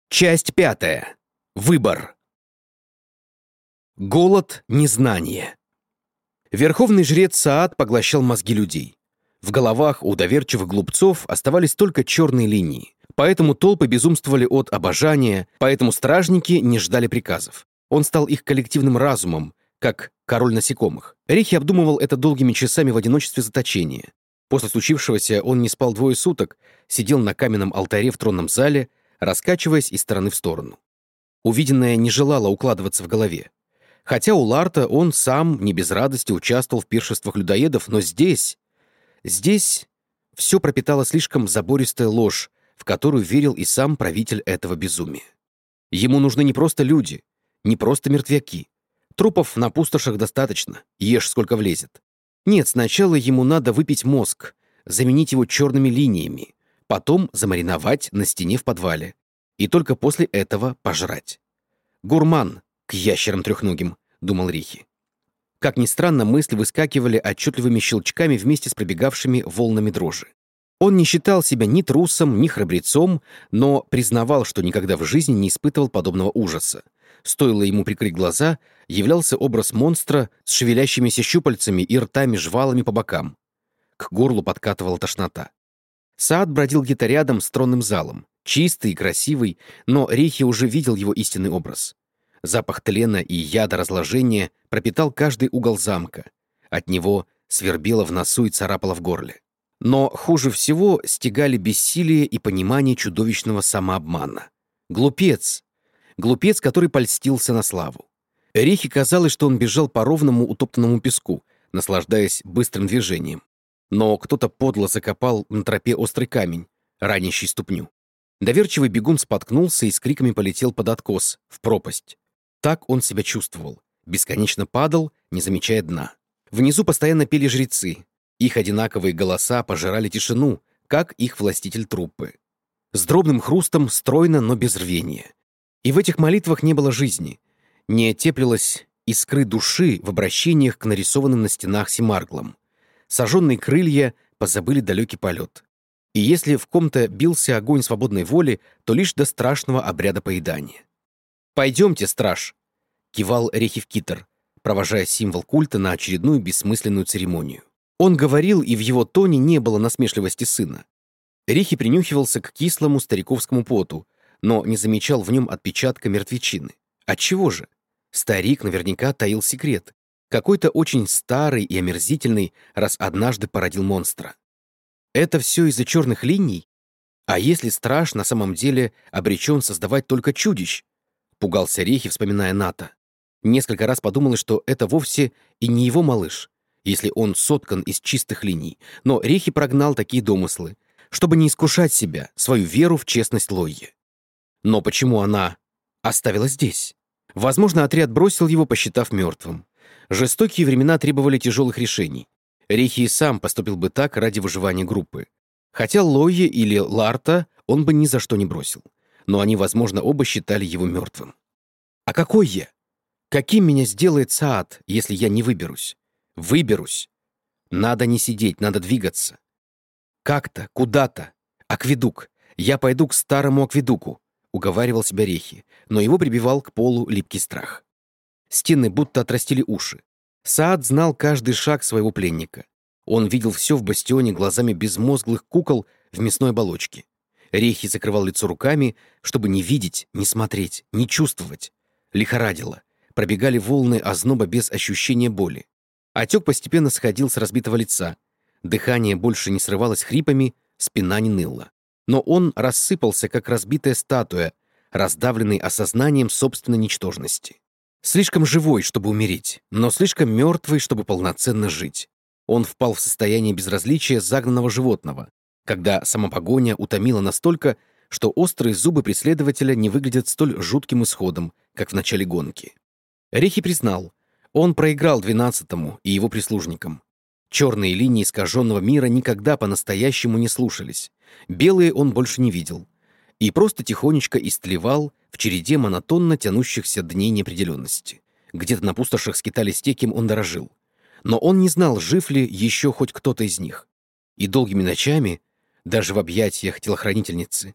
Часть 5. Выбор. Голод незнания. Верховный жрец Саад поглощал мозги людей. В головах у доверчивых глупцов оставались только черные линии. Поэтому толпы безумствовали от обожания, поэтому стражники не ждали приказов. Он стал их коллективным разумом, как король насекомых. Рихи обдумывал это долгими часами в одиночестве заточения. После случившегося он не спал 2 суток, сидел на каменном алтаре в тронном зале, раскачиваясь из стороны в сторону. Увиденное не желало укладываться в голове. Хотя у Ларта он сам не без радости участвовал в пиршествах людоедов, но здесь все пропитала слишком забористая ложь, в которую верил и сам правитель этого безумия. Ему нужны не просто люди, не просто мертвяки. Трупов на пустошах достаточно, ешь сколько влезет. Нет, сначала ему надо выпить мозг, заменить его черными линиями, потом замариновать на стене в подвале. И только после этого пожрать. «Гурман к ящерам трехногим», — думал Рихи. Как ни странно, мысли выскакивали отчетливыми щелчками вместе с пробегавшими волнами дрожи. Он не считал себя ни трусом, ни храбрецом, но признавал, что никогда в жизни не испытывал подобного ужаса. Стоило ему прикрыть глаза, являлся образ монстра с шевелящимися щупальцами и ртами-жвалами по бокам. К горлу подкатывала тошнота. Саад бродил где-то рядом с тронным залом, чистый и красивый, но Рихи уже видел его истинный образ. Запах тлена и яда разложения пропитал каждый угол замка. От него свербело в носу и царапало в горле. Но хуже всего стягали бессилие и понимание чудовищного самообмана. Глупец! Глупец, который польстился на славу. Рихи казалось, что он бежал по ровному утоптанному песку, наслаждаясь быстрым движением. Но кто-то подло закопал на тропе острый камень, ранящий ступню. Доверчивый бегун споткнулся и с криками полетел под откос, в пропасть. Так он себя чувствовал. Бесконечно падал, не замечая дна. Внизу постоянно пели жрецы. Их одинаковые голоса пожирали тишину, как их властитель труппы. С дробным хрустом, стройно, но без рвения. И в этих молитвах не было жизни. Не теплилась искры души в обращениях к нарисованным на стенах симарглам. Сожженные крылья позабыли далекий полет. И если в ком-то бился огонь свободной воли, то лишь до страшного обряда поедания. «Пойдемте, страж!» — кивал Рехивкитер, провожая символ культа на очередную бессмысленную церемонию. Он говорил, и в его тоне не было насмешливости сына. Рихи принюхивался к кислому стариковскому поту, но не замечал в нем отпечатка мертвечины. Отчего же? Старик наверняка таил секрет. Какой-то очень старый и омерзительный, раз однажды породил монстра. Это все из-за черных линий? А если страж на самом деле обречен создавать только чудищ? Пугался Рехи, вспоминая Ната. Несколько раз подумалось, что это вовсе и не его малыш, если он соткан из чистых линий. Но Рехи прогнал такие домыслы, чтобы не искушать себя, свою веру в честность Лойи. Но почему она оставила здесь? Возможно, отряд бросил его, посчитав мертвым. Жестокие времена требовали тяжелых решений. Рихи и сам поступил бы так ради выживания группы. Хотя Лойи или Ларта он бы ни за что не бросил. Но они, возможно, оба считали его мертвым. А какой я? Каким меня сделает Саад, если я не выберусь? Выберусь. Надо не сидеть, надо двигаться. Как-то, куда-то. Акведук. Я пойду к старому акведуку, уговаривал себя Рехи, но его прибивал к полу липкий страх. Стены будто отрастили уши. Саад знал каждый шаг своего пленника. Он видел все в бастионе глазами безмозглых кукол в мясной оболочке. Рехи закрывал лицо руками, чтобы не видеть, не смотреть, не чувствовать. Лихорадило. Пробегали волны озноба без ощущения боли. Отек постепенно сходил с разбитого лица. Дыхание больше не срывалось хрипами, спина не ныла. Но он рассыпался, как разбитая статуя, раздавленный осознанием собственной ничтожности. Слишком живой, чтобы умереть, но слишком мертвый, чтобы полноценно жить. Он впал в состояние безразличия загнанного животного, когда самопогоня утомила настолько, что острые зубы преследователя не выглядят столь жутким исходом, как в начале гонки. Рехи признал, он проиграл 12-му и его прислужникам. Черные линии искаженного мира никогда по-настоящему не слушались. Белые он больше не видел. И просто тихонечко истлевал в череде монотонно тянущихся дней неопределенности. Где-то на пустошах скитались те, кем он дорожил. Но он не знал, жив ли еще хоть кто-то из них. И долгими ночами, даже в объятиях телохранительницы,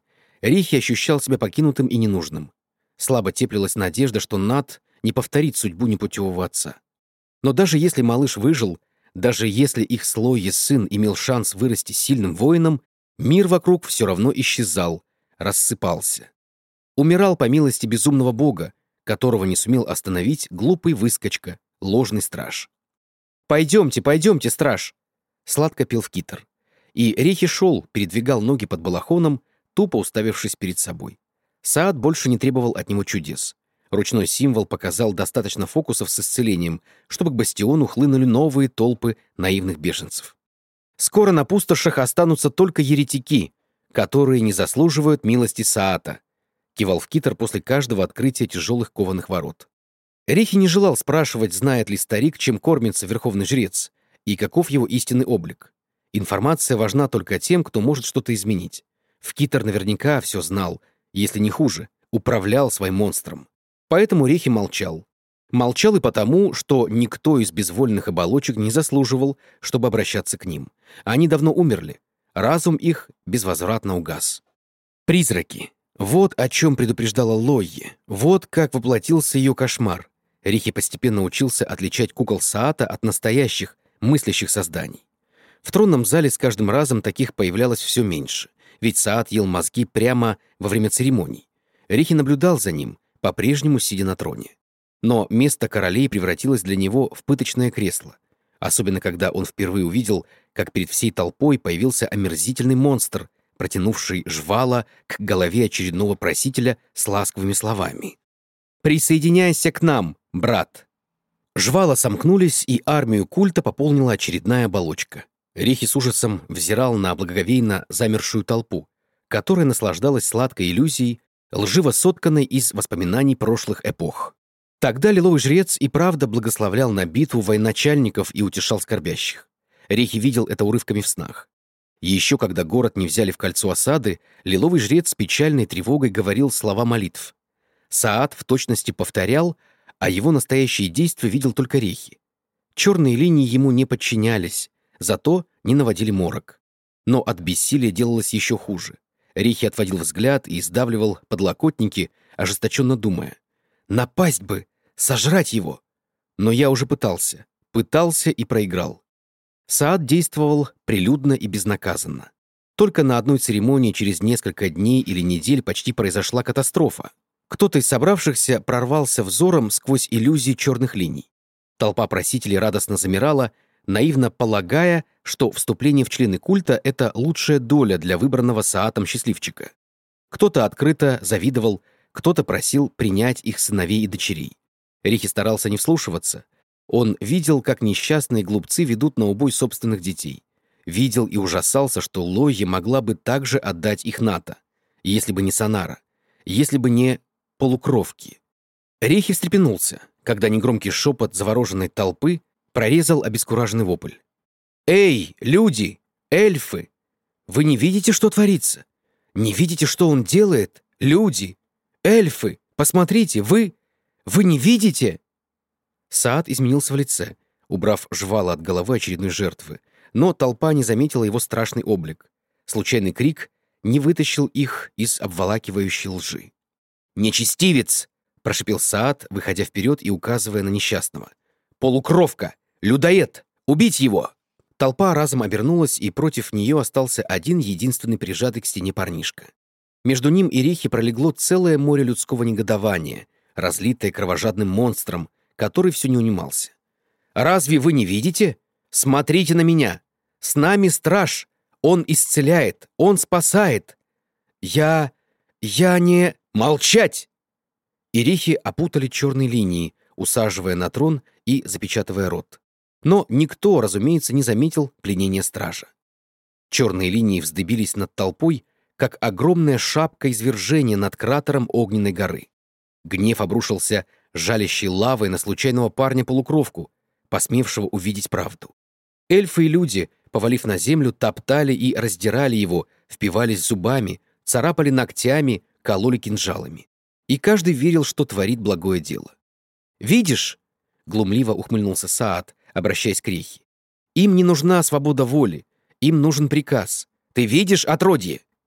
Рихи ощущал себя покинутым и ненужным. Слабо теплилась надежда, что Нат не повторит судьбу непутевого отца. Но даже если малыш выжил, даже если их с Лойи сын имел шанс вырасти сильным воином, мир вокруг все равно исчезал, рассыпался. Умирал по милости безумного бога, которого не сумел остановить глупый выскочка, ложный страж. «Пойдемте, пойдемте, страж!» — сладко пел Вкитер. И Рихи шел, передвигал ноги под балахоном, тупо уставившись перед собой. Саад больше не требовал от него чудес. Ручной символ показал достаточно фокусов с исцелением, чтобы к бастиону хлынули новые толпы наивных беженцев. «Скоро на пустошах останутся только еретики, которые не заслуживают милости Саата», — кивал Вкитер после каждого открытия тяжелых кованых ворот. Рихи не желал спрашивать, знает ли старик, чем кормится верховный жрец, и каков его истинный облик. Информация важна только тем, кто может что-то изменить. Вкитер наверняка все знал, если не хуже, управлял своим монстром. Поэтому Рихи молчал. Молчал и потому, что никто из безвольных оболочек не заслуживал, чтобы обращаться к ним. Они давно умерли. Разум их безвозвратно угас. Призраки. Вот о чем предупреждала Лойи. Вот как воплотился ее кошмар. Рихи постепенно учился отличать кукол Саата от настоящих, мыслящих созданий. В тронном зале с каждым разом таких появлялось все меньше, ведь Саат ел мозги прямо во время церемоний. Рихи наблюдал за ним, по-прежнему сидя на троне. Но место королей превратилось для него в пыточное кресло, особенно когда он впервые увидел, как перед всей толпой появился омерзительный монстр, протянувший жвала к голове очередного просителя с ласковыми словами. «Присоединяйся к нам, брат!» Жвала сомкнулись, и армию культа пополнила очередная оболочка. Рихи с ужасом взирал на благоговейно замершую толпу, которая наслаждалась сладкой иллюзией, лживо сотканной из воспоминаний прошлых эпох. Тогда лиловый жрец и правда благословлял на битву военачальников и утешал скорбящих. Рихи видел это урывками в снах. Еще когда город не взяли в кольцо осады, лиловый жрец с печальной тревогой говорил слова молитв. Саат в точности повторял, а его настоящие действия видел только Рихи. Черные линии ему не подчинялись, зато не наводили морок. Но от бессилия делалось еще хуже. Рихи отводил взгляд и сдавливал подлокотники, ожесточенно думая: «Напасть бы! Сожрать его!» Но я уже пытался и проиграл. Саат действовал прилюдно и безнаказанно. Только на одной церемонии через несколько дней или недель почти произошла катастрофа. Кто-то из собравшихся прорвался взором сквозь иллюзии черных линий. Толпа просителей радостно замирала, наивно полагая, что вступление в члены культа — это лучшая доля для выбранного Саатом счастливчика. Кто-то открыто завидовал, кто-то просил принять их сыновей и дочерей. Рихи старался не вслушиваться. Он видел, как несчастные глупцы ведут на убой собственных детей. Видел и ужасался, что Лойи могла бы также отдать их Ната, если бы не Сонара, если бы не полукровки. Рихи встрепенулся, когда негромкий шепот завороженной толпы прорезал обескураженный вопль. «Эй, люди! Эльфы! Вы не видите, что творится? Не видите, что он делает? Люди! Эльфы! Посмотрите, вы не видите?» Саат изменился в лице, убрав жвала от головы очередной жертвы, но толпа не заметила его страшный облик. Случайный крик не вытащил их из обволакивающей лжи. «Нечестивец!» — прошипел Саат, выходя вперед и указывая на несчастного. «Полукровка! Людоед! Убить его!» Толпа разом обернулась, и против нее остался один единственный прижатый к стене парнишка. Между ним и Рихи пролегло целое море людского негодования, разлитое кровожадным монстром, который все не унимался. «Разве вы не видите? Смотрите на меня! С нами страж! Он исцеляет! Он спасает! Я не... Молчать!» Ирихи опутали черные линии, усаживая на трон и запечатывая рот. Но никто, разумеется, не заметил пленения стража. Черные линии вздыбились над толпой, как огромная шапка извержения над кратером огненной горы. Гнев обрушился жалящей лавой на случайного парня-полукровку, посмевшего увидеть правду. Эльфы и люди, повалив на землю, топтали и раздирали его, впивались зубами, царапали ногтями, кололи кинжалами. И каждый верил, что творит благое дело. «Видишь?» — глумливо ухмыльнулся Саат, обращаясь к Рихи. «Им не нужна свобода воли, им нужен приказ. Ты видишь, отродье?»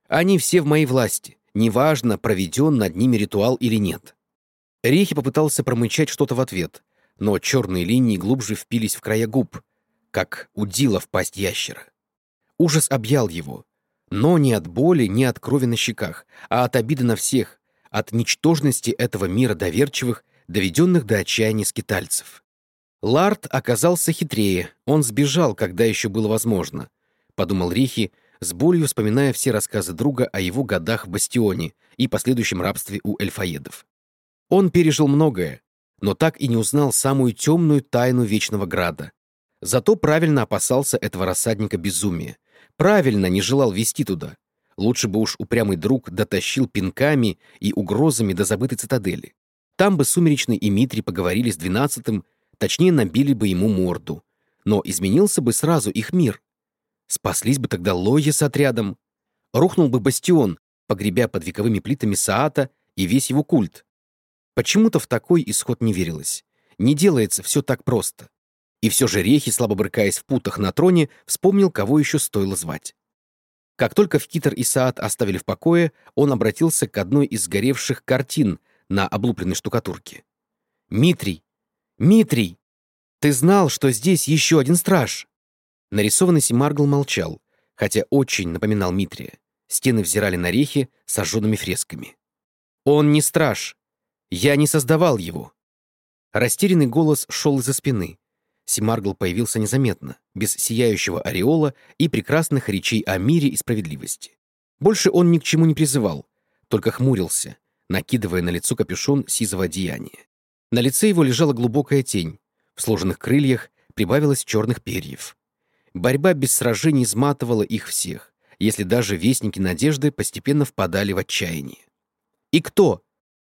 Они все в моей власти. Неважно, проведен над ними ритуал или нет». Рейхи попытался промычать что-то в ответ, но черные линии глубже впились в края губ, как удила в пасть ящера. Ужас объял его, но не от боли, не от крови на щеках, а от обиды на всех, от ничтожности этого мира доверчивых, доведенных до отчаяния скитальцев. Лард оказался хитрее, он сбежал, когда еще было возможно, подумал Рейхи, с болью вспоминая все рассказы друга о его годах в Бастионе и последующем рабстве у эльфоедов. Он пережил многое, но так и не узнал самую темную тайну Вечного Града. Зато правильно опасался этого рассадника безумия, правильно не желал вести туда. Лучше бы уж упрямый друг дотащил пинками и угрозами до забытой цитадели. Там бы Сумеречный и Митрий поговорили с 12-м, точнее, набили бы ему морду. Но изменился бы сразу их мир. Спаслись бы тогда Лоя с отрядом. Рухнул бы Бастион, погребя под вековыми плитами Саата и весь его культ. Почему-то в такой исход не верилось. Не делается все так просто. И все же Рейхи, слабо брыкаясь в путах на троне, вспомнил, кого еще стоило звать. Как только Вкитер и Саат оставили в покое, он обратился к одной из сгоревших картин на облупленной штукатурке. «Митрий! Митрий! Ты знал, что здесь еще один страж?» Нарисованный Симаргл молчал, хотя очень напоминал Митрия. Стены взирали на Рейхи с сожженными фресками. «Он не страж! Я не создавал его!» Растерянный голос шел из-за спины. Симаргл появился незаметно, без сияющего ореола и прекрасных речей о мире и справедливости. Больше он ни к чему не призывал, только хмурился, накидывая на лицо капюшон сизого одеяния. На лице его лежала глубокая тень, в сложенных крыльях прибавилось черных перьев. Борьба без сражений изматывала их всех, если даже вестники надежды постепенно впадали в отчаяние. «И кто?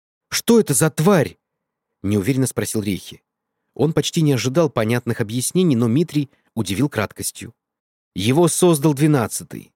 Что это за тварь?» — неуверенно спросил Рейхи. Он почти не ожидал понятных объяснений, но Митрий удивил краткостью. Его создал 12-й.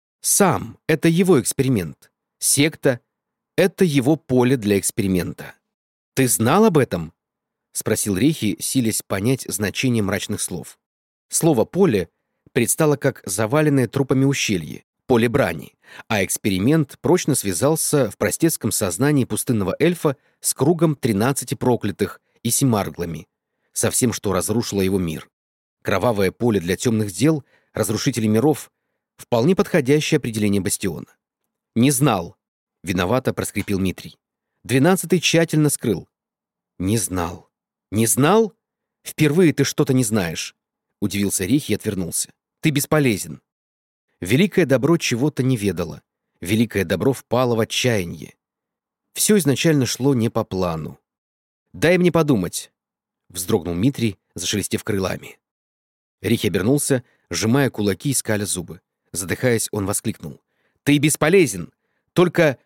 Сам — это его эксперимент. Секта — это его поле для эксперимента. «Ты знал об этом?» — спросил Рейхи, силясь понять значение мрачных слов. Слово «поле» предстало как заваленное трупами ущелье, поле брани, а эксперимент прочно связался в простецком сознании пустынного эльфа с кругом 13 проклятых и Симарглами, со всем, что разрушило его мир. Кровавое поле для темных дел, разрушителей миров — вполне подходящее определение Бастиона. «Не знал», — виновато проскрипел Митрий. 12-й тщательно скрыл. «Не знал». «Не знал? Впервые ты что-то не знаешь», — удивился Рейхи и отвернулся. «Ты бесполезен». Великое добро чего-то не ведало. Великое добро впало в отчаяние. Все изначально шло не по плану. «Дай мне подумать», — вздрогнул Митрий, зашелестев крылами. Рейхи обернулся, сжимая кулаки и скаля зубы. Задыхаясь, он воскликнул. «Ты бесполезен! Только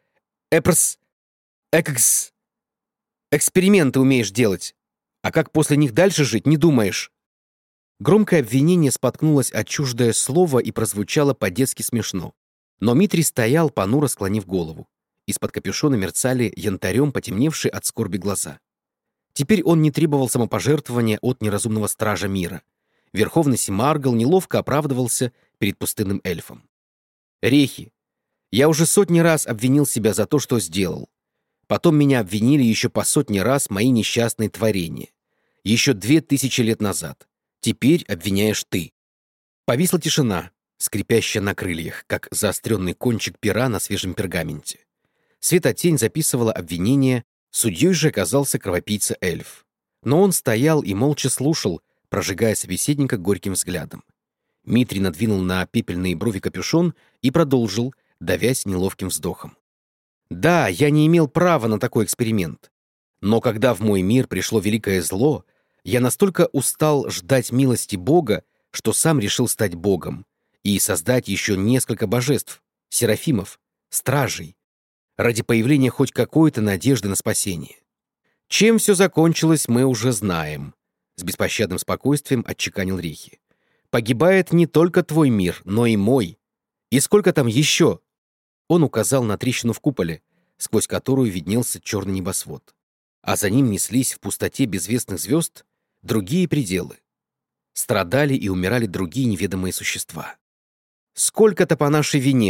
эксперименты умеешь делать! А как после них дальше жить, не думаешь!» Громкое обвинение споткнулось от чуждое слово и прозвучало по-детски смешно. Но Митрий стоял, понуро склонив голову. Из-под капюшона мерцали янтарем потемневшие от скорби глаза. Теперь он не требовал самопожертвования от неразумного стража мира. Верховный Симаргл неловко оправдывался перед пустынным эльфом. «Рейхи, я уже сотни раз обвинил себя за то, что сделал. Потом меня обвинили еще по сотне раз мои несчастные творения. Еще 2000 лет назад. Теперь обвиняешь ты». Повисла тишина, скрипящая на крыльях, как заостренный кончик пера на свежем пергаменте. Светотень записывала обвинение, судьей же оказался кровопийца-эльф. Но он стоял и молча слушал, прожигая собеседника горьким взглядом. Митрий надвинул на пепельные брови капюшон и продолжил, давясь неловким вздохом. «Да, я не имел права на такой эксперимент. Но когда в мой мир пришло великое зло, я настолько устал ждать милости Бога, что сам решил стать Богом и создать еще несколько божеств, серафимов, стражей, ради появления хоть какой-то надежды на спасение. Чем все закончилось, мы уже знаем», — с беспощадным спокойствием отчеканил Рейхи. «Погибает не только твой мир, но и мой. И сколько там еще?» Он указал на трещину в куполе, сквозь которую виднелся черный небосвод. А за ним неслись в пустоте безвестных звезд другие пределы. Страдали и умирали другие неведомые существа. «Сколько-то по нашей вине»,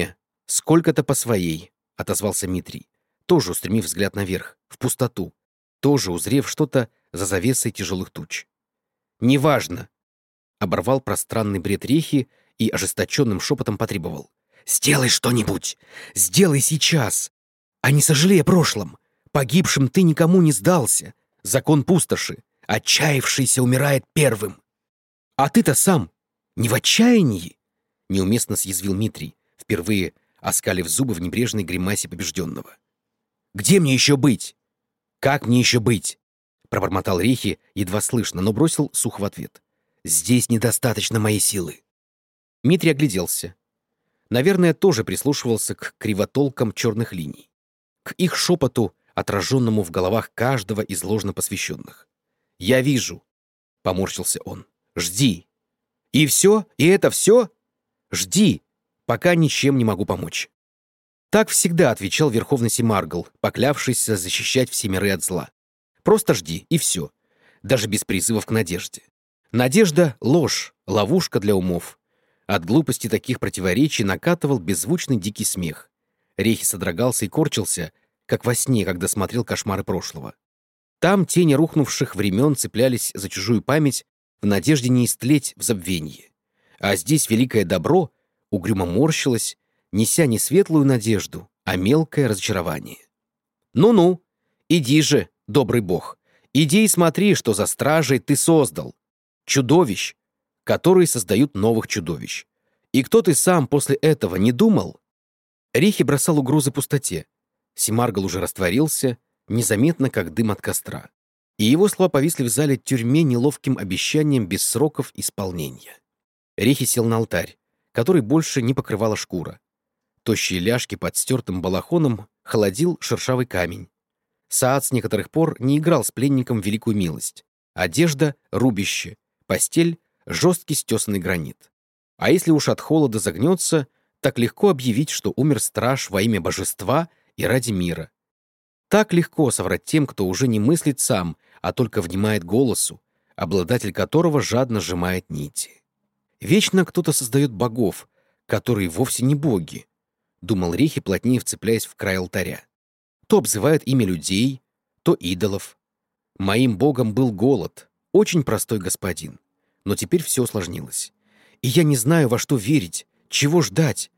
«Сколько-то по своей», — отозвался Митрий, тоже устремив взгляд наверх, в пустоту, тоже узрев что-то за завесой тяжелых туч. «Неважно», — оборвал пространный бред Рехи и ожесточенным шепотом потребовал. «Сделай что-нибудь! Сделай сейчас! А не сожалей о прошлом! Погибшим ты никому не сдался! Закон пустоши! Отчаявшийся умирает первым!» «А ты-то сам не в отчаянии?» — неуместно съязвил Митрий, впервые оскалив зубы в небрежной гримасе побежденного. «Где мне еще быть? Как мне еще быть?» — пробормотал Рехи едва слышно, но бросил сухо в ответ. «Здесь недостаточно моей силы». Митрий огляделся. Наверное, тоже прислушивался к кривотолкам черных линий, к их шепоту, отраженному в головах каждого из ложно посвященных. «Я вижу», — поморщился он. «Жди». «И все? И это все?» «Жди, пока ничем не могу помочь». Так всегда отвечал Верховный Семаргл, поклявшийся защищать все миры от зла. «Просто жди, и все. Даже без призывов к надежде. Надежда — ложь, ловушка для умов». От глупости таких противоречий накатывал беззвучный дикий смех. Рехи содрогался и корчился, как во сне, когда смотрел кошмары прошлого. Там тени рухнувших времен цеплялись за чужую память в надежде не истлеть в забвенье. А здесь великое добро угрюмо морщилось, неся не светлую надежду, а мелкое разочарование. «Ну-ну, иди же, добрый бог, иди и смотри, что за стражей ты создал. Чудовищ, которые создают новых чудовищ. И кто ты сам после этого не думал?» Рехи бросал угрозы пустоте. Семаргл уже растворился, незаметно, как дым от костра. И его слова повисли в зале тюрьме неловким обещанием без сроков исполнения. Рехи сел на алтарь, который больше не покрывала шкура. Тощие ляжки под стертым балахоном холодил шершавый камень. Саад с некоторых пор не играл с пленником в великую милость. Одежда — рубище, постель — жесткий стесанный гранит. А если уж от холода загнется, так легко объявить, что умер страж во имя божества и ради мира. Так легко соврать тем, кто уже не мыслит сам, а только внимает голосу, обладатель которого жадно сжимает нити. Вечно кто-то создает богов, которые вовсе не боги, думал Рехи, плотнее вцепляясь в край алтаря. То обзывают имя людей, то идолов. Моим богом был голод, очень простой господин. Но теперь все усложнилось. И я не знаю, во что верить, чего ждать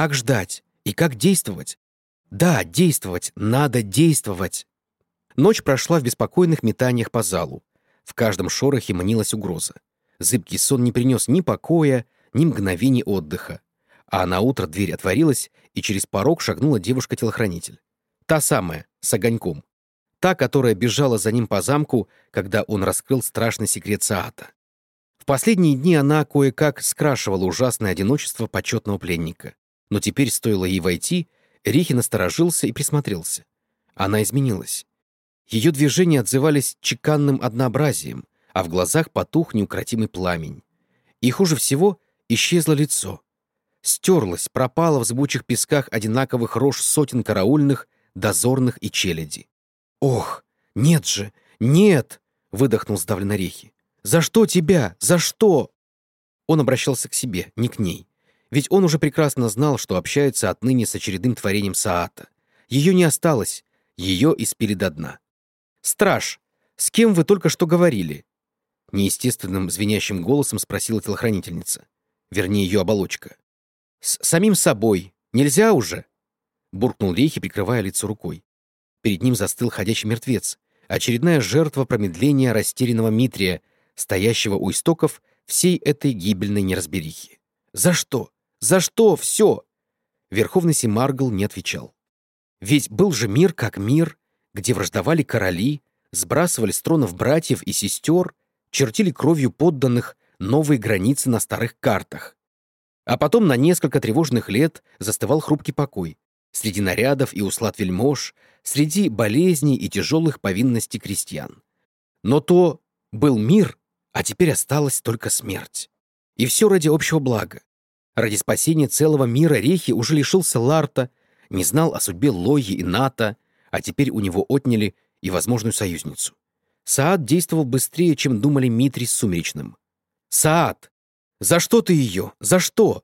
и как действовать. Да, действовать, надо действовать. Ночь прошла в беспокойных метаниях по залу. В каждом шорохе манилась угроза. Зыбкий сон не принес ни покоя, ни мгновений отдыха. А наутро дверь отворилась, и через порог шагнула девушка-телохранитель. Та самая, с огоньком. Та, которая бежала за ним по замку, когда он раскрыл страшный секрет Саата. В последние дни она кое-как скрашивала ужасное одиночество почетного пленника. Но теперь, стоило ей войти, Рехи насторожился и присмотрелся. Она изменилась. Ее движения отзывались чеканным однообразием, а в глазах потух неукротимый пламень. И хуже всего исчезло лицо. Стерлось, пропало в зыбучих песках одинаковых рож сотен караульных, дозорных и челяди. «Ох, нет же, нет!» — выдохнул сдавленно Рехи. «За что тебя? За что?» Он обращался к себе, не к ней. Ведь он уже прекрасно знал, что общается отныне с очередным творением Саата. Ее не осталось, ее испили до дна. «Страж, с кем вы только что говорили?» Неестественным звенящим голосом спросила телохранительница. Вернее, ее оболочка. «С самим собой. Нельзя уже?» Буркнул Рехи, прикрывая лицо рукой. Перед ним застыл ходячий мертвец, очередная жертва промедления растерянного Митрия, стоящего у истоков всей этой гибельной неразберихи. «За что? За что все?» Верховный Семаргл не отвечал. Ведь был же мир как мир, где враждовали короли, сбрасывали с тронов братьев и сестер, чертили кровью подданных новые границы на старых картах. А потом на несколько тревожных лет застывал хрупкий покой. Среди нарядов и услад вельмож, среди болезней и тяжелых повинностей крестьян. Но то был мир, а теперь осталась только смерть. И все ради общего блага. Ради спасения целого мира Рехи уже лишился Ларта, не знал о судьбе Лойи и Ната, а теперь у него отняли и возможную союзницу. Саад действовал быстрее, чем думали Митрий с Сумеречным. «Саад! За что ты ее? За что?»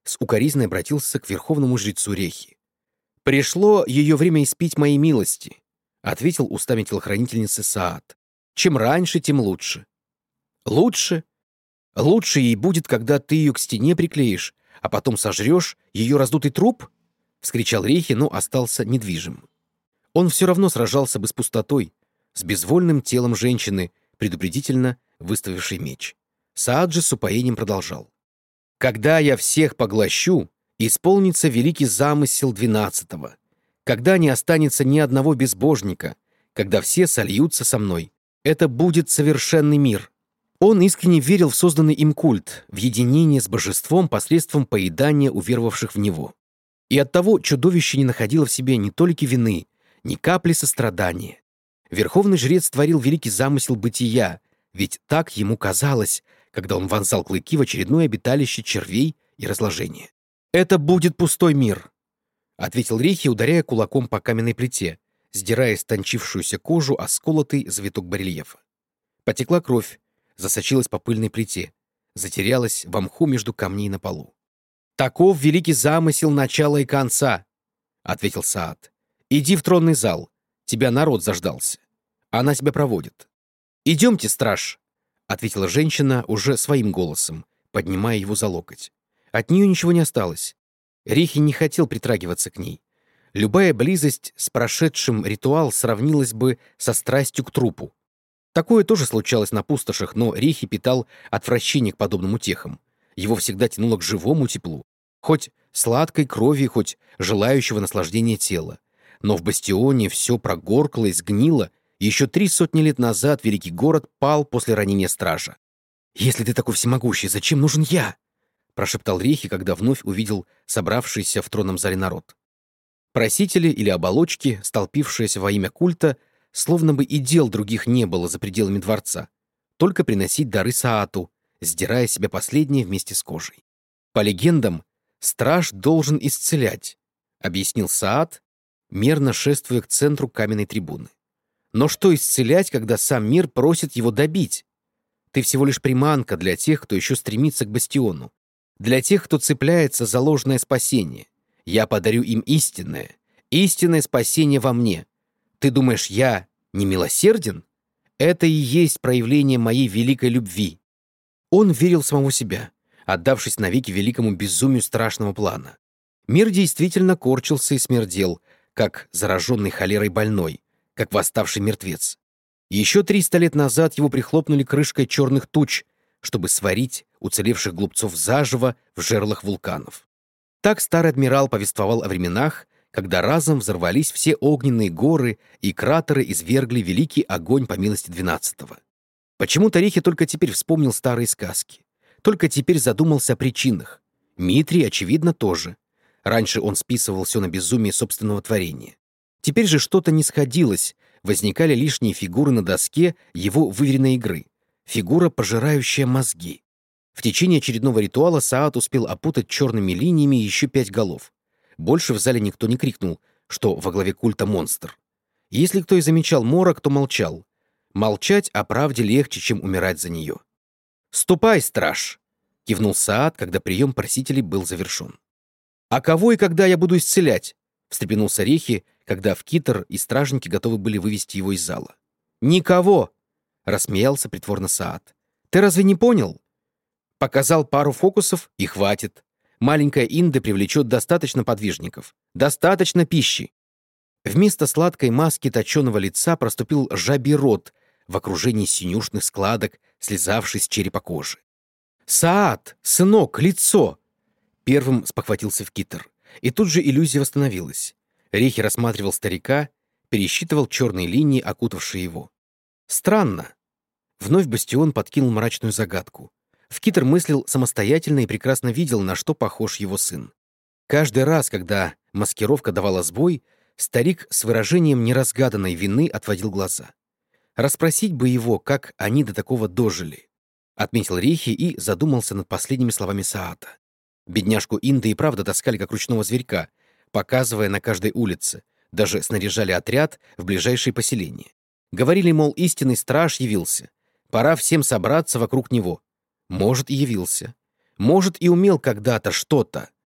с укоризной обратился к верховному жрецу Рехи. «Пришло ее время испить моей милости», — ответил устами телохранительницы Саат. «Чем раньше, тем лучше». «Лучше? Лучше ей будет, когда ты ее к стене приклеишь, а потом сожрешь ее раздутый труп?» — вскричал Рехи, но остался недвижим. Он все равно сражался бы с пустотой, с безвольным телом женщины, предупредительно выставившей меч. Саат же с упоением продолжал. «Когда я всех поглощу, исполнится великий замысел 12-го. Когда не останется ни одного безбожника, когда все сольются со мной, это будет совершенный мир». Он искренне верил в созданный им культ, в единение с божеством посредством поедания уверовавших в него. И оттого чудовище не находило в себе ни толики вины, ни капли сострадания. Верховный жрец творил великий замысел бытия, ведь так ему казалось, когда он вонзал клыки в очередное обиталище червей и разложения. «Это будет пустой мир», — ответил Рехи, ударяя кулаком по каменной плите, сдирая стончившуюся кожу о сколотый завиток барельефа. Потекла кровь, засочилась по пыльной плите, затерялась во мху между камней на полу. «Таков великий замысел начала и конца», — ответил Саат. «Иди в тронный зал. Тебя народ заждался. Она тебя проводит». «Идемте, страж», — ответила женщина уже своим голосом, поднимая его за локоть. От нее ничего не осталось. Рехи не хотел притрагиваться к ней. Любая близость с прошедшим ритуал сравнилась бы со страстью к трупу. Такое тоже случалось на пустошах, но Рехи питал отвращение к подобным утехам. Его всегда тянуло к живому теплу, хоть сладкой крови, хоть желающего наслаждения тела. Но в бастионе все прогоркло и сгнило, и еще 300 лет назад великий город пал после ранения стража. «Если ты такой всемогущий, зачем нужен я?» — прошептал Рехи, когда вновь увидел собравшийся в тронном зале народ. Просители или оболочки, столпившиеся во имя культа, словно бы и дел других не было за пределами дворца, только приносить дары Саату, сдирая себя последнее вместе с кожей. По легендам, страж должен исцелять, объяснил Саат, мерно шествуя к центру каменной трибуны. Но что исцелять, когда сам мир просит его добить? Ты всего лишь приманка для тех, кто еще стремится к бастиону, для тех, кто цепляется за ложное спасение. Я подарю им истинное спасение во мне. Ты думаешь, я не милосерден? Это и есть проявление моей великой любви. Он верил в самого себя, отдавшись навеки великому безумию страшного плана. Мир действительно корчился и смердел, как зараженный холерой больной, как восставший мертвец. Еще 300 лет назад его прихлопнули крышкой черных туч, чтобы сварить уцелевших глупцов заживо в жерлах вулканов. Так старый адмирал повествовал о временах, когда разом взорвались все огненные горы и кратеры извергли великий огонь по милости 12-го. Почему-то Рехи только теперь вспомнил старые сказки. Только теперь задумался о причинах. Митрий, очевидно, тоже. Раньше он списывал все на безумие собственного творения. Теперь же что-то не сходилось, возникали лишние фигуры на доске его выверенной игры. Фигура, пожирающая мозги. В течение очередного ритуала Саат успел опутать черными линиями еще 5 голов. Больше в зале никто не крикнул, что во главе культа монстр. Если кто и замечал морок, то молчал. Молчать о правде легче, чем умирать за нее. «Ступай, страж!» — кивнул Саат, когда прием просителей был завершен. «А кого и когда я буду исцелять?» — встрепенулся Рехи, когда вкитер и стражники готовы были вывести его из зала. «Никого!» — рассмеялся притворно Саат. «Ты разве не понял? Показал пару фокусов и хватит. Маленькая Инда привлечет достаточно подвижников, достаточно пищи». Вместо сладкой маски точеного лица проступил жабий рот в окружении синюшных складок, слезавший с черепа кожи. «Саат, сынок, лицо!» Первым спохватился вкитер. И тут же иллюзия восстановилась. Рехи рассматривал старика, пересчитывал черные линии, окутавшие его. Странно. Вновь бастион подкинул мрачную загадку. Вкитер мыслил самостоятельно и прекрасно видел, на что похож его сын. Каждый раз, когда маскировка давала сбой, старик с выражением неразгаданной вины отводил глаза. Расспросить бы его, как они до такого дожили, отметил Рехи и задумался над последними словами Саата. Бедняжку Инды и правда таскали как ручного зверька, показывая на каждой улице, даже снаряжали отряд в ближайшие поселения. Говорили, мол, истинный страж явился, пора всем собраться вокруг него. Может, и явился. Может, и умел когда-то что-то,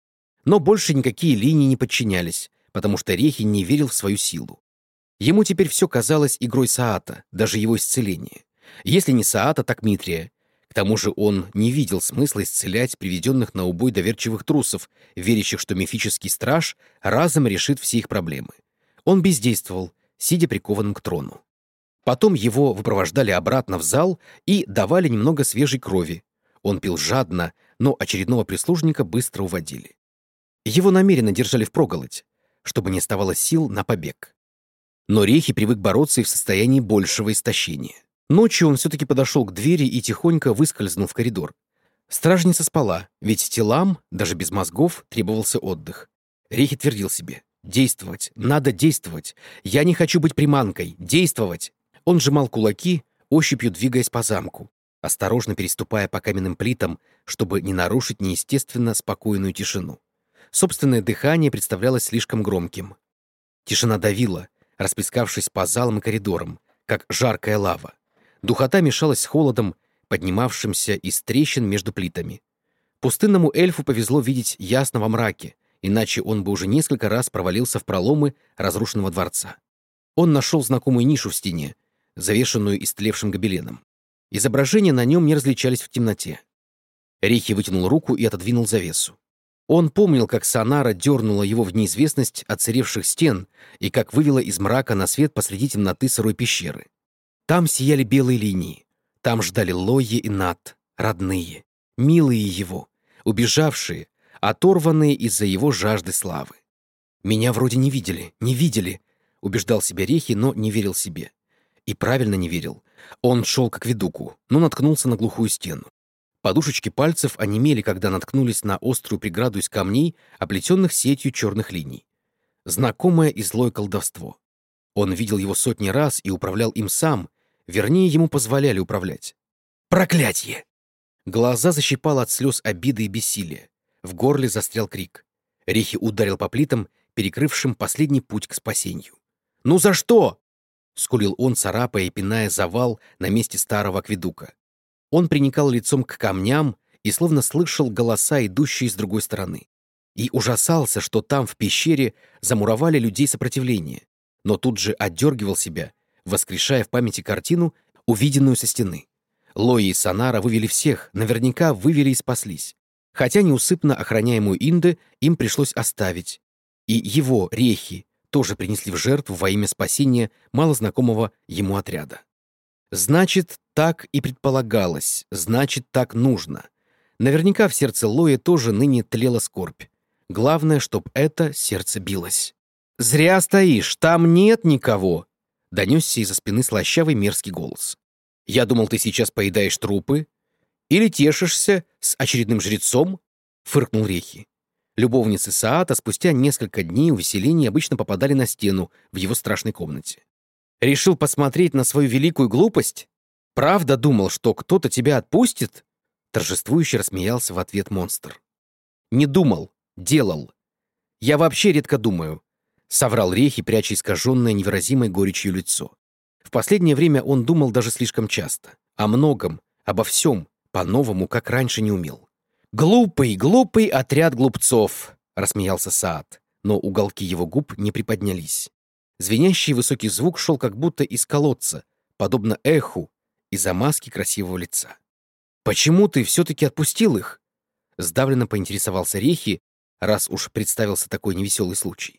Но больше никакие линии не подчинялись, потому что Рехи не верил в свою силу. Ему теперь все казалось игрой Саата, даже его исцеление. Если не Саата, так Митрия. К тому же он не видел смысла исцелять приведенных на убой доверчивых трусов, верящих, что мифический страж разом решит все их проблемы. Он бездействовал, сидя прикованным к трону. Потом его выпровождали обратно в зал и давали немного свежей крови. Он пил жадно, но очередного прислужника быстро уводили. Его намеренно держали впроголодь, чтобы не оставалось сил на побег. Но Рехи привык бороться и в состоянии большего истощения. Ночью он все-таки подошел к двери и тихонько выскользнул в коридор. Стражница спала, ведь телам, даже без мозгов, требовался отдых. Рехи твердил себе: «Действовать, надо действовать. Я не хочу быть приманкой. Действовать!» Он сжимал кулаки, ощупью двигаясь по замку, осторожно переступая по каменным плитам, чтобы не нарушить неестественно спокойную тишину. Собственное дыхание представлялось слишком громким. Тишина давила, расплескавшись по залам и коридорам, как жаркая лава. Духота мешалась с холодом, поднимавшимся из трещин между плитами. Пустынному эльфу повезло видеть ясно во мраке, иначе он бы уже несколько раз провалился в проломы разрушенного дворца. Он нашел знакомую нишу в стене, завешенную истлевшим гобеленом. Изображения на нем не различались в темноте. Рехи вытянул руку и отодвинул завесу. Он помнил, как Санара дернула его в неизвестность отсыревших стен и как вывела из мрака на свет посреди темноты сырой пещеры. Там сияли белые линии. Там ждали Лойе и Нат, родные, милые его, убежавшие, оторванные из-за его жажды славы. «Меня вроде не видели», — убеждал себя Рехи, но не верил себе. И правильно не верил. Он шел к акведуку, но наткнулся на глухую стену. Подушечки пальцев онемели, когда наткнулись на острую преграду из камней, оплетенных сетью черных линий. Знакомое и злое колдовство. Он видел его сотни раз и управлял им сам, вернее, ему позволяли управлять. Проклятье! Глаза защипало от слез обиды и бессилия. В горле застрял крик. Рехи ударил по плитам, перекрывшим последний путь к спасению. «Ну за что?» — скулил он, царапая и пиная завал на месте старого акведука. Он приникал лицом к камням и словно слышал голоса, идущие с другой стороны. И ужасался, что там, в пещере, замуровали людей сопротивления, но тут же отдергивал себя, воскрешая в памяти картину, увиденную со стены. Лои и Санара вывели всех, наверняка вывели и спаслись. Хотя неусыпно охраняемую Инде им пришлось оставить. И его, Рехи, тоже принесли в жертву во имя спасения малознакомого ему отряда. Значит, так и предполагалось, значит, так нужно. Наверняка в сердце Лои тоже ныне тлела скорбь. Главное, чтоб это сердце билось. «Зря стоишь, там нет никого!» — донесся из-за спины слащавый мерзкий голос. «Я думал, ты сейчас поедаешь трупы? Или тешишься с очередным жрецом?» — фыркнул Рехи. Любовницы Саата спустя несколько дней увеселений обычно попадали на стену в его страшной комнате. «Решил посмотреть на свою великую глупость? Правда думал, что кто-то тебя отпустит?» Торжествующе рассмеялся в ответ монстр. «Не думал, делал. Я вообще редко думаю», — соврал Рехи, пряча искаженное невыразимой горечью лицо. В последнее время он думал даже слишком часто. О многом, обо всем, по-новому, как раньше не умел. «Глупый, глупый отряд глупцов», — рассмеялся Саат, но уголки его губ не приподнялись. Звенящий высокий звук шел как будто из колодца, подобно эху, из-за маски красивого лица. «Почему ты все-таки отпустил их?» Сдавленно поинтересовался Рехи, раз уж представился такой невеселый случай.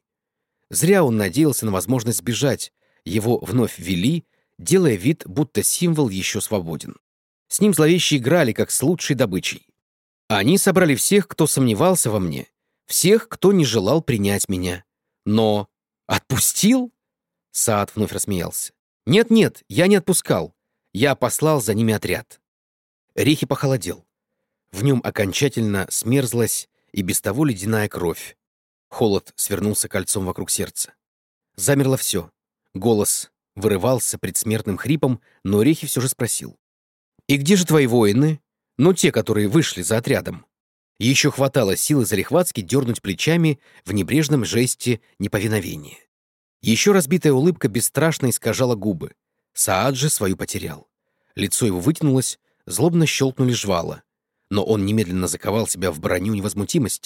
Зря он надеялся на возможность сбежать, его вновь ввели, делая вид, будто символ еще свободен. С ним зловеще играли, как с лучшей добычей. Они собрали всех, кто сомневался во мне, всех, кто не желал принять меня. Но отпустил? Саат вновь рассмеялся. «Нет-нет, я не отпускал. Я послал за ними отряд». Рехи похолодел. В нем окончательно смерзлась и без того ледяная кровь. Холод свернулся кольцом вокруг сердца. Замерло все. Голос вырывался предсмертным хрипом, но Рехи все же спросил. «И где же твои воины? Ну, те, которые вышли за отрядом». Еще хватало силы залихватски дернуть плечами в небрежном жесте неповиновения. Еще разбитая улыбка бесстрашно искажала губы. Саад же свою потерял. Лицо его вытянулось, злобно щелкнули жвала. Но он немедленно заковал себя в броню невозмутимости,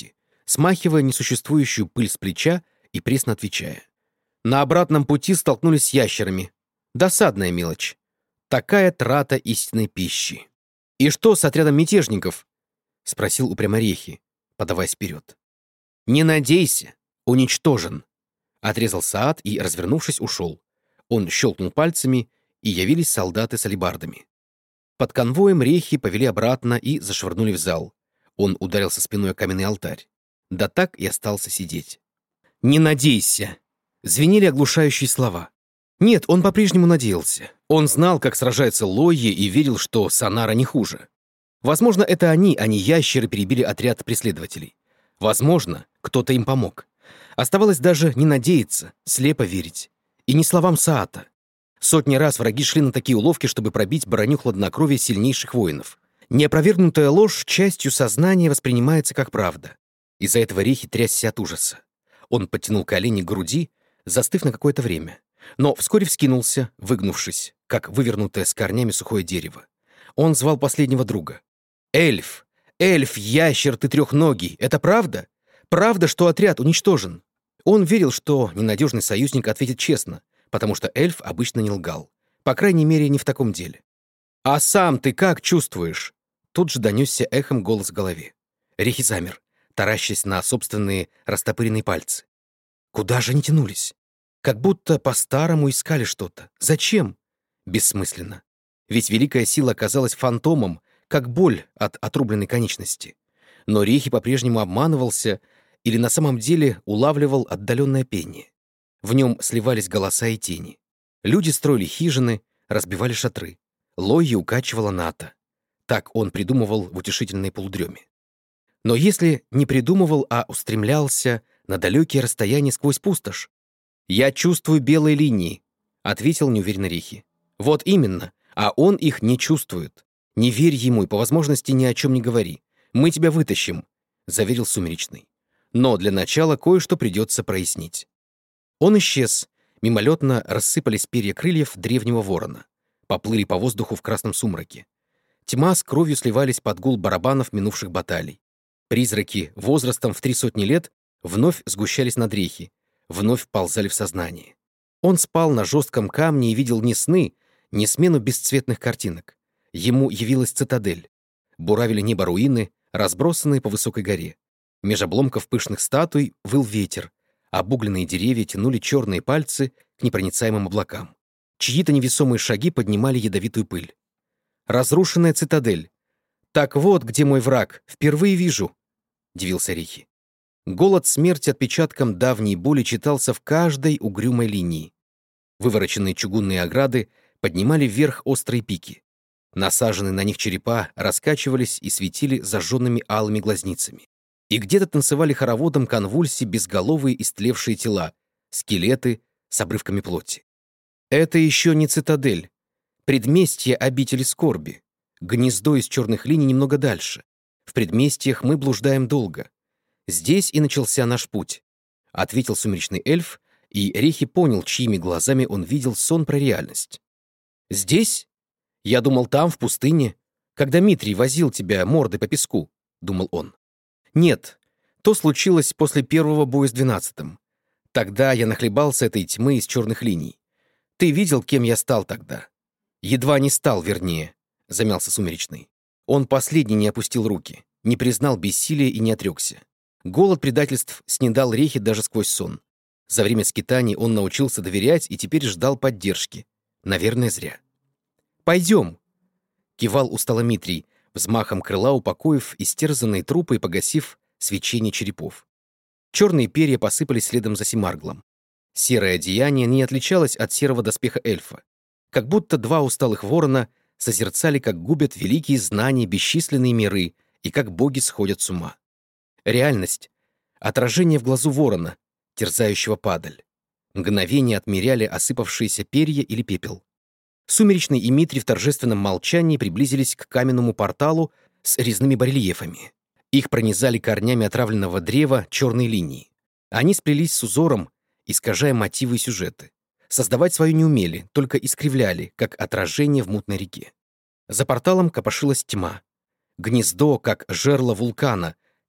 смахивая несуществующую пыль с плеча и пресно отвечая. На обратном пути столкнулись с ящерами. Досадная мелочь. Такая трата истинной пищи. «И что с отрядом мятежников?» — спросил упрямо Рехи, подаваясь вперед. «Не надейся, уничтожен», — отрезал Саад и, развернувшись, ушел. Он щелкнул пальцами, и явились солдаты с алебардами. Под конвоем Рехи повели обратно и зашвырнули в зал. Он ударился спиной о каменный алтарь. Да так и остался сидеть. «Не надейся!» — звенели оглушающие слова. Нет, он по-прежнему надеялся. Он знал, как сражается Лойе, и верил, что Сонара не хуже. Возможно, это они, а не ящеры, перебили отряд преследователей. Возможно, кто-то им помог. Оставалось даже не надеяться, слепо верить. И не словам Саата. Сотни раз враги шли на такие уловки, чтобы пробить броню хладнокровия сильнейших воинов. Неопровергнутая ложь частью сознания воспринимается как правда. Из-за этого Рехи трясся от ужаса. Он подтянул колени к груди, застыв на какое-то время. Но вскоре вскинулся, выгнувшись, как вывернутое с корнями сухое дерево. Он звал последнего друга. «Эльф! Эльф, ящер, ты трехногий! Это правда? Правда, что отряд уничтожен?» Он верил, что ненадежный союзник ответит честно, потому что эльф обычно не лгал. По крайней мере, не в таком деле. «А сам ты как чувствуешь?» Тут же донесся эхом голос в голове. Рехи замер, таращась на собственные растопыренные пальцы. Куда же они тянулись? Как будто по-старому искали что-то. Зачем? Бессмысленно. Ведь великая сила оказалась фантомом, как боль от отрубленной конечности. Но Рехи по-прежнему обманывался или на самом деле улавливал отдаленное пение. В нем сливались голоса и тени. Люди строили хижины, разбивали шатры. Лойи укачивала Ната. Так он придумывал в утешительной полудреме. Но если не придумывал, а устремлялся на далекие расстояния сквозь пустошь, «Я чувствую белые линии», — ответил неуверенно Рехи. «Вот именно, а он их не чувствует. Не верь ему и по возможности ни о чем не говори. Мы тебя вытащим», — заверил Сумеречный. «Но для начала кое-что придется прояснить». Он исчез. Мимолетно рассыпались перья крыльев древнего ворона. Поплыли по воздуху в красном сумраке. Тьма с кровью сливались под гул барабанов минувших баталий. Призраки возрастом в 300 лет вновь сгущались над Рехи, вновь вползали в сознание. Он спал на жестком камне и видел не сны, не смену бесцветных картинок. Ему явилась цитадель. Буравили небо руины, разбросанные по высокой горе. Меж обломков пышных статуй выл ветер, обугленные деревья тянули черные пальцы к непроницаемым облакам. Чьи-то невесомые шаги поднимали ядовитую пыль. Разрушенная цитадель. «Так вот, где мой враг, впервые вижу», — дивился Рехи. Голод смерти отпечатком давней боли читался в каждой угрюмой линии. Вывороченные чугунные ограды поднимали вверх острые пики. Насаженные на них черепа раскачивались и светили зажженными алыми глазницами. И где-то танцевали хороводом конвульсии безголовые истлевшие тела, скелеты с обрывками плоти. Это еще не цитадель. Предместье обители скорби. Гнездо из черных линий немного дальше. В предместьях мы блуждаем долго. Здесь и начался наш путь, — ответил сумеречный эльф, и Рехи понял, чьими глазами он видел сон про реальность. «Здесь? Я думал, там, в пустыне, когда Митрий возил тебя мордой по песку», — думал он. «Нет, то случилось после первого боя с 12-м. Тогда я нахлебался этой тьмы из черных линий. Ты видел, кем я стал тогда?» «Едва не стал, вернее», — замялся сумеречный. Он последний не опустил руки, не признал бессилия и не отрекся. Голод предательств снедал Рехи даже сквозь сон. За время скитаний он научился доверять и теперь ждал поддержки. Наверное, зря. «Пойдем», — кивал устало Митрий, взмахом крыла упокоив истерзанные трупы и погасив свечение черепов. Черные перья посыпались следом за Семарглом. Серое одеяние не отличалось от серого доспеха эльфа. Как будто два усталых ворона созерцали, как губят великие знания бесчисленные миры и как боги сходят с ума. Реальность — отражение в глазу ворона, терзающего падаль. Мгновения отмеряли осыпавшиеся перья или пепел. Сумеречный и Митрий в торжественном молчании приблизились к каменному порталу с резными барельефами. Их пронизали корнями отравленного древа черные линии. Они сплелись с узором, искажая мотивы и сюжеты. Создавать свою не умели, только искривляли, как отражение в мутной реке. За порталом копошилась тьма. Гнездо, как жерло вулкана,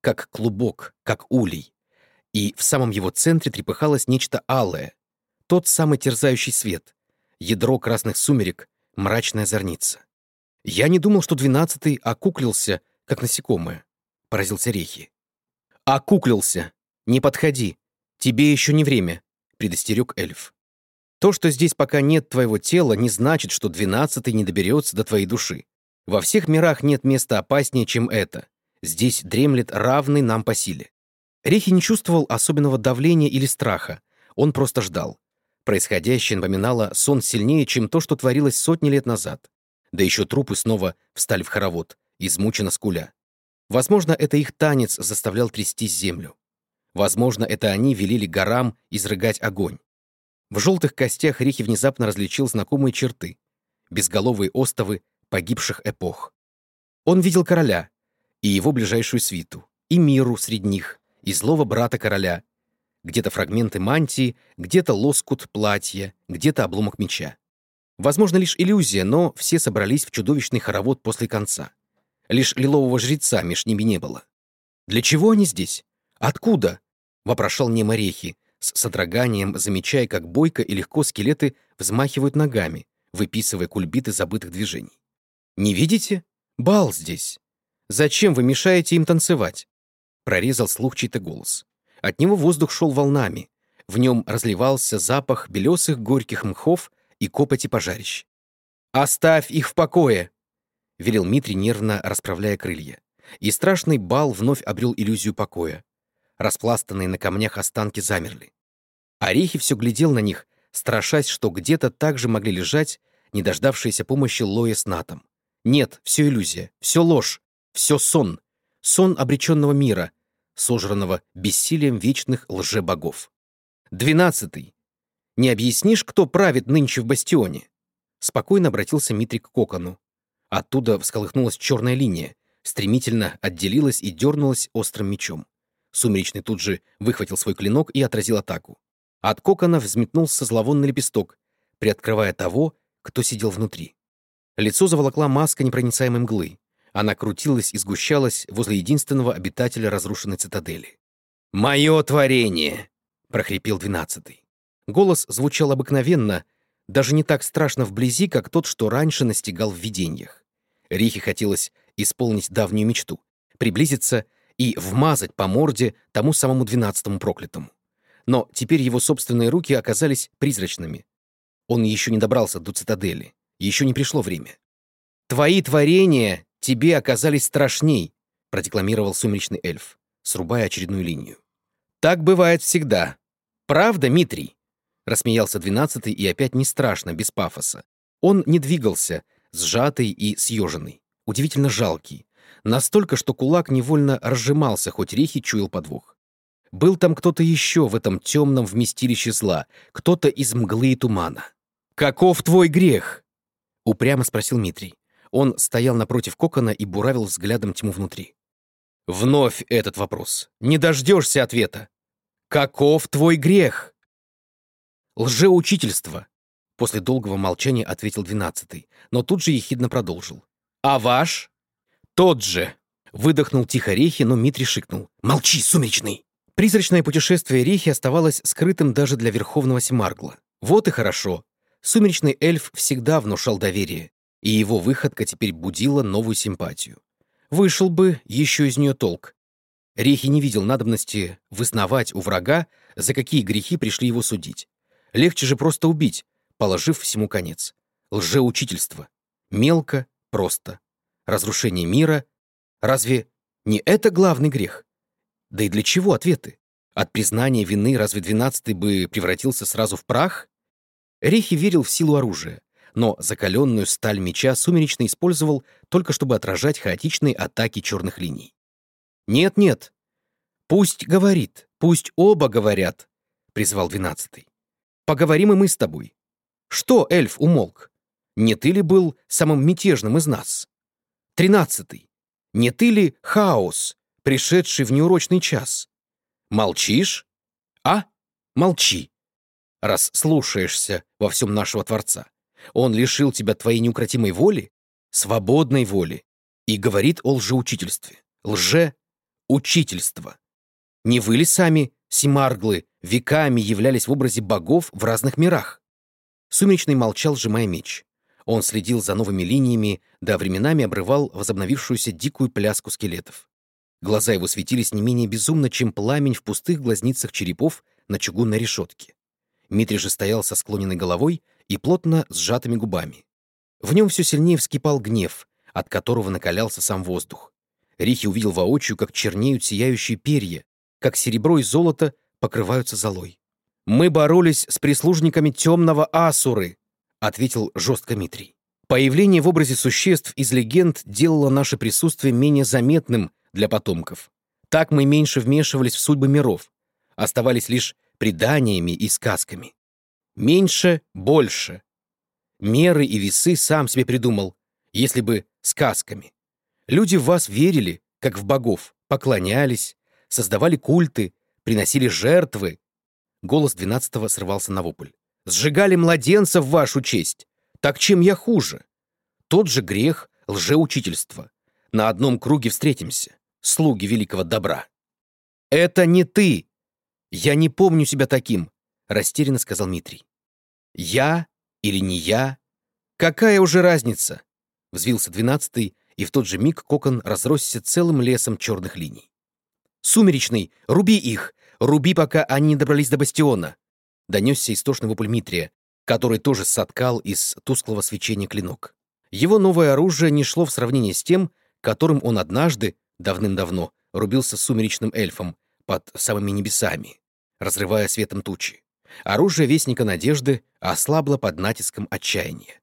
как клубок, как улей. И в самом его центре трепыхалось нечто алое, тот самый терзающий свет, ядро красных сумерек, мрачная зорница. «Я не думал, что 12-й окуклился, как насекомое», — поразился Рехи. «Окуклился! Не подходи! Тебе еще не время», — предостерег эльф. «То, что здесь пока нет твоего тела, не значит, что 12-й не доберется до твоей души. Во всех мирах нет места опаснее, чем это. Здесь дремлет равный нам по силе». Рехи не чувствовал особенного давления или страха. Он просто ждал. Происходящее напоминало сон сильнее, чем то, что творилось сотни лет назад. Да еще трупы снова встали в хоровод, измученно скуля. Возможно, это их танец заставлял трястись землю. Возможно, это они велели горам изрыгать огонь. В желтых костях Рехи внезапно различил знакомые черты. Безголовые остовы погибших эпох. Он видел короля и его ближайшую свиту, и миру среди них, и злого брата короля. Где-то фрагменты мантии, где-то лоскут платья, где-то обломок меча. Возможно, лишь иллюзия, но все собрались в чудовищный хоровод после конца. Лишь лилового жреца меж ними не было. «Для чего они здесь? Откуда?» — вопрошал немо Рехи, с содроганием замечая, как бойко и легко скелеты взмахивают ногами, выписывая кульбиты забытых движений. «Не видите? Бал здесь. Зачем вы мешаете им танцевать?» Прорезал слух чей-то голос. От него воздух шел волнами. В нем разливался запах белесых горьких мхов и копоти пожарищ. «Оставь их в покое!» — велел Митрий, нервно расправляя крылья. И страшный бал вновь обрел иллюзию покоя. Распластанные на камнях останки замерли. Орехи все глядел на них, страшась, что где-то также могли лежать не дождавшиеся помощи Лоя с Натом. Нет, все иллюзия, все ложь, все сон. Сон обреченного мира, сожранного бессилием вечных лжебогов. 12-й. Не объяснишь, кто правит нынче в бастионе?» Спокойно обратился Митрий к кокону. Оттуда всколыхнулась черная линия, стремительно отделилась и дернулась острым мечом. Сумеречный тут же выхватил свой клинок и отразил атаку. От кокона взметнулся зловонный лепесток, приоткрывая того, кто сидел внутри. Лицо заволокла маска непроницаемой мглы. Она крутилась и сгущалась возле единственного обитателя разрушенной цитадели. «Мое творение!» — прохрипел 12-й. Голос звучал обыкновенно, даже не так страшно вблизи, как тот, что раньше настигал в видениях. Рихе хотелось исполнить давнюю мечту — приблизиться и вмазать по морде тому самому 12-му проклятому. Но теперь его собственные руки оказались призрачными. Он еще не добрался до цитадели, еще не пришло время. «Твои творения тебе оказались страшней», — продекламировал сумеречный эльф, срубая очередную линию. «Так бывает всегда. Правда, Митрий?» Рассмеялся 12-й и опять не страшно, без пафоса. Он не двигался, сжатый и съеженный, удивительно жалкий. Настолько, что кулак невольно разжимался, хоть Рехи чуял подвох. Был там кто-то еще в этом темном вместилище зла, кто-то из мглы и тумана. «Каков твой грех?» — упрямо спросил Митрий. Он стоял напротив кокона и буравил взглядом тьму внутри. «Вновь этот вопрос. Не дождешься ответа. Каков твой грех?» «Лжеучительство», — после долгого молчания ответил 12-й, но тут же ехидно продолжил. «А ваш?» «Тот же», — выдохнул тихо Рехи, но Митрий шикнул. «Молчи, сумеречный!» Призрачное путешествие Рехи оставалось скрытым даже для Верховного Семаргла. Вот и хорошо. Сумеречный эльф всегда внушал доверие, и его выходка теперь будила новую симпатию. Вышел бы еще из нее толк. Рехи не видел надобности вызнавать у врага, за какие грехи пришли его судить. Легче же просто убить, положив всему конец. Лжеучительство. Мелко, просто. Разрушение мира. Разве не это главный грех? Да и для чего ответы? От признания вины разве 12-й бы превратился сразу в прах? Рехи верил в силу оружия, но закаленную сталь меча Сумеречный использовал только чтобы отражать хаотичные атаки черных линий. «Нет-нет, пусть говорит, пусть оба говорят», — призвал 12-й. «Поговорим и мы с тобой. Что, эльф, умолк? Не ты ли был самым мятежным из нас? 13-й, не ты ли хаос, пришедший в неурочный час? Молчишь? А? Молчи, раз слушаешься во всем нашего Творца. Он лишил тебя твоей неукротимой воли, свободной воли, и говорит о лжеучительстве. Учительство. Не вы ли сами, Семарглы, веками являлись в образе богов в разных мирах? Сумеречный молчал, сжимая меч. Он следил за новыми линиями, да временами обрывал возобновившуюся дикую пляску скелетов. Глаза его светились не менее безумно, чем пламень в пустых глазницах черепов на чугунной решетке. Митрий же стоял со склоненной головой и плотно сжатыми губами. В нем все сильнее вскипал гнев, от которого накалялся сам воздух. Рихи увидел воочию, как чернеют сияющие перья, как серебро и золото покрываются золой. «Мы боролись с прислужниками темного Асуры», — ответил жестко Митрий. «Появление в образе существ из легенд делало наше присутствие менее заметным для потомков. Так мы меньше вмешивались в судьбы миров, оставались лишь преданиями и сказками. Меньше — больше. Меры и весы сам себе придумал, если бы сказками. Люди в вас верили, как в богов, поклонялись, создавали культы, приносили жертвы». Голос 12-го срывался на вопль. «Сжигали младенцев в вашу честь. Так чем я хуже? Тот же грех — лжеучительство. На одном круге встретимся, слуги великого добра». «Это не ты! Я не помню себя таким», — растерянно сказал Митрий. «Я или не я? Какая уже разница?» Взвился 12-й, и в тот же миг кокон разросся целым лесом черных линий. «Сумеречный, руби их! Руби, пока они не добрались до бастиона!» Донесся истошный вопль Митрия, который тоже соткал из тусклого свечения клинок. Его новое оружие не шло в сравнение с тем, которым он однажды, давным-давно, рубился с сумеречным эльфом под самыми небесами, разрывая светом тучи. Оружие Вестника Надежды ослабло под натиском отчаяния.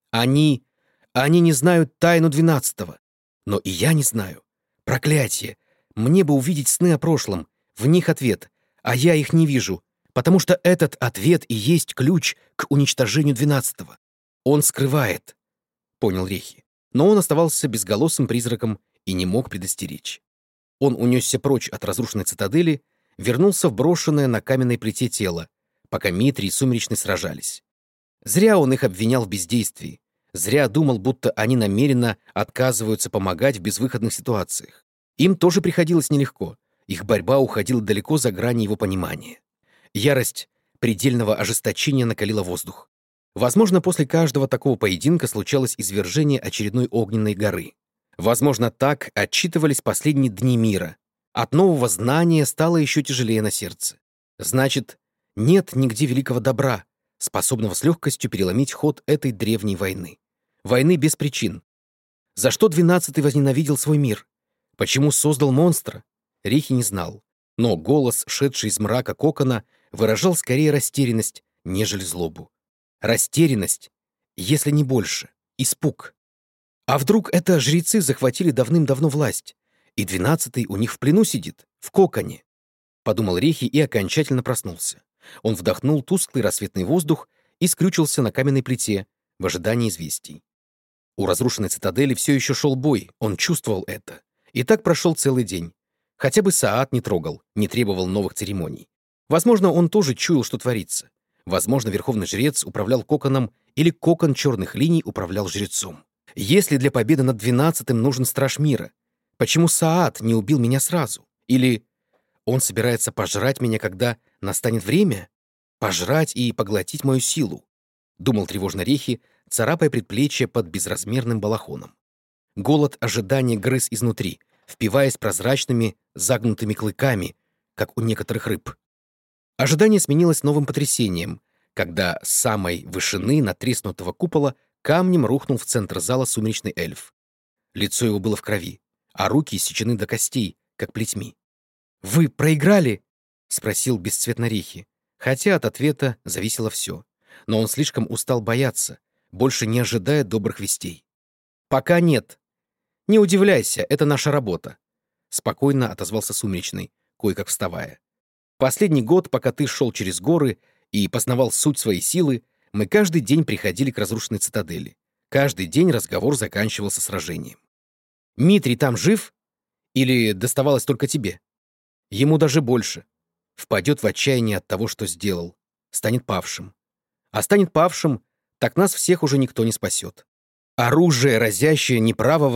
Они не знают тайну 12-го, но и я не знаю. Проклятие! Мне бы увидеть сны о прошлом, в них ответ, а я их не вижу, потому что этот ответ и есть ключ к уничтожению 12-го. Он скрывает, понял Рехи, но он оставался безголосым призраком и не мог предостеречь. Он унесся прочь от разрушенной цитадели, вернулся в брошенное на каменной плите тело, пока Митрий и Сумеречный сражались. Зря он их обвинял в бездействии, зря думал, будто они намеренно отказываются помогать в безвыходных ситуациях. Им тоже приходилось нелегко, их борьба уходила далеко за грани его понимания. Ярость предельного ожесточения накалила воздух. Возможно, после каждого такого поединка случалось извержение очередной огненной горы. Возможно, так отчитывались последние дни мира. От нового знания стало еще тяжелее на сердце. Значит, нет нигде великого добра, способного с легкостью переломить ход этой древней войны. Войны без причин. За что 12-й возненавидел свой мир? Почему создал монстра? Рихи не знал. Но голос, шедший из мрака кокона, выражал скорее растерянность, нежели злобу. Растерянность, если не больше. Испуг. А вдруг это жрецы захватили давным-давно власть, и 12-й у них в плену сидит, в коконе? Подумал Рехи и окончательно проснулся. Он вдохнул тусклый рассветный воздух и скрючился на каменной плите в ожидании известий. У разрушенной цитадели все еще шел бой, он чувствовал это. И так прошел целый день. Хотя бы Саат не трогал, не требовал новых церемоний. Возможно, он тоже чуял, что творится. Возможно, верховный жрец управлял коконом, или кокон черных линий управлял жрецом. Если для победы над 12-м нужен страж мира, почему Саат не убил меня сразу? Или он собирается пожрать меня, когда настанет время? Пожрать и поглотить мою силу? Думал тревожно Рехи, царапая предплечье под безразмерным балахоном. Голод ожидания грыз изнутри, впиваясь прозрачными, загнутыми клыками, как у некоторых рыб. Ожидание сменилось новым потрясением, когда с самой вышины надтреснутого купола камнем рухнул в центр зала сумеречный эльф. Лицо его было в крови, а руки иссечены до костей, как плетьми. «Вы проиграли?» — спросил бесцветно Рехи, хотя от ответа зависело все. Но он слишком устал бояться, больше не ожидая добрых вестей. «Пока нет. Не удивляйся, это наша работа», — спокойно отозвался Сумеречный, кое-как вставая. «Последний год, пока ты шел через горы и познавал суть своей силы, мы каждый день приходили к разрушенной цитадели. Каждый день разговор заканчивался сражением. Митрий там жив? Или доставалось только тебе? Ему даже больше. Впадет в отчаяние от того, что сделал. Станет павшим. А станет павшим, так нас всех уже никто не спасет. Оружие, разящее неправого,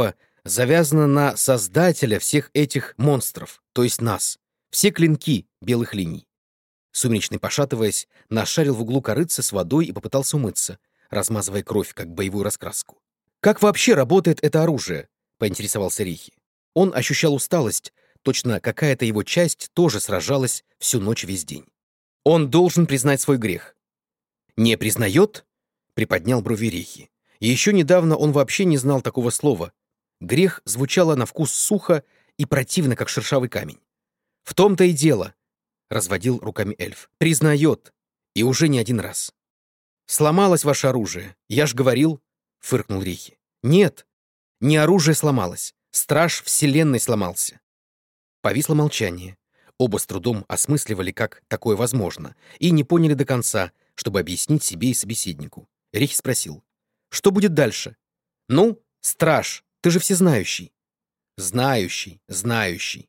Завязано на создателя всех этих монстров, то есть нас. Все клинки белых линий. Сумеречный, пошатываясь, нашарил в углу корытца с водой и попытался умыться, размазывая кровь, как боевую раскраску. «Как вообще работает это оружие?» — поинтересовался Рихи. Он ощущал усталость, точно какая-то его часть тоже сражалась всю ночь весь день. Он должен признать свой грех. «Не признает?» — приподнял брови Рихи. И еще недавно он вообще не знал такого слова. Грех звучало на вкус сухо и противно, как шершавый камень. «В том-то и дело», — разводил руками эльф. «Признает. И уже не один раз». «Сломалось ваше оружие. Я ж говорил», — фыркнул Рихи. «Нет, не оружие сломалось. Страж Вселенной сломался». Повисло молчание. Оба с трудом осмысливали, как такое возможно, и не поняли до конца, чтобы объяснить себе и собеседнику. Рихи спросил. «Что будет дальше?» «Ну, страж, ты же всезнающий». «Знающий, знающий.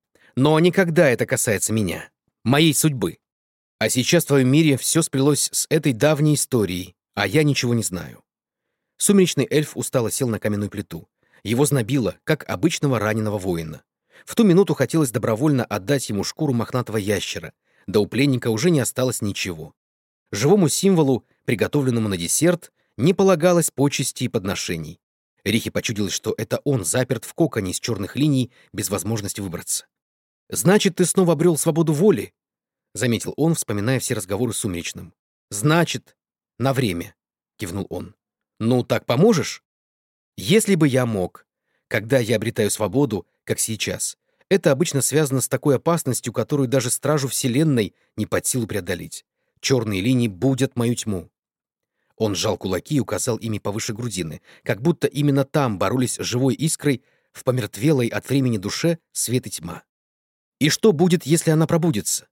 Но никогда это касается меня, моей судьбы. А сейчас в твоем мире все сплелось с этой давней историей, а я ничего не знаю». Сумеречный эльф устало сел на каменную плиту. Его знобило, как обычного раненого воина. В ту минуту хотелось добровольно отдать ему шкуру мохнатого ящера, да у пленника уже не осталось ничего. Живому символу, приготовленному на десерт, не полагалось почести и подношений. Рихи почудилось, что это он заперт в коконе из черных линий без возможности выбраться. «Значит, ты снова обрел свободу воли?» — заметил он, вспоминая все разговоры с Сумеречным. «Значит, на время», — кивнул он. «Ну, так поможешь?» «Если бы я мог. Когда я обретаю свободу, как сейчас, это обычно связано с такой опасностью, которую даже стражу Вселенной не под силу преодолеть. Черные линии будят мою тьму». Он сжал кулаки и указал ими повыше грудины, как будто именно там боролись с живой искрой в помертвелой от времени душе свет и тьма. «И что будет, если она пробудится?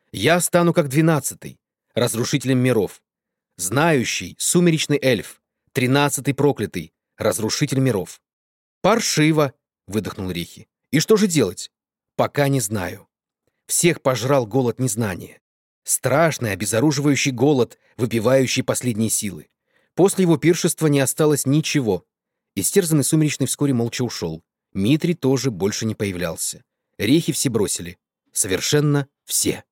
Я стану как 12-й, разрушителем миров. Знающий, сумеречный эльф, 13-й проклятый, разрушитель миров». «Паршиво», — выдохнул Рихи. «И что же делать?» «Пока не знаю. Всех пожрал голод незнания. Страшный, обезоруживающий голод, выпивающий последние силы. После его пиршества не осталось ничего». Истерзанный Сумеречный вскоре молча ушел. Митрий тоже больше не появлялся. Рехи все бросили. Совершенно все.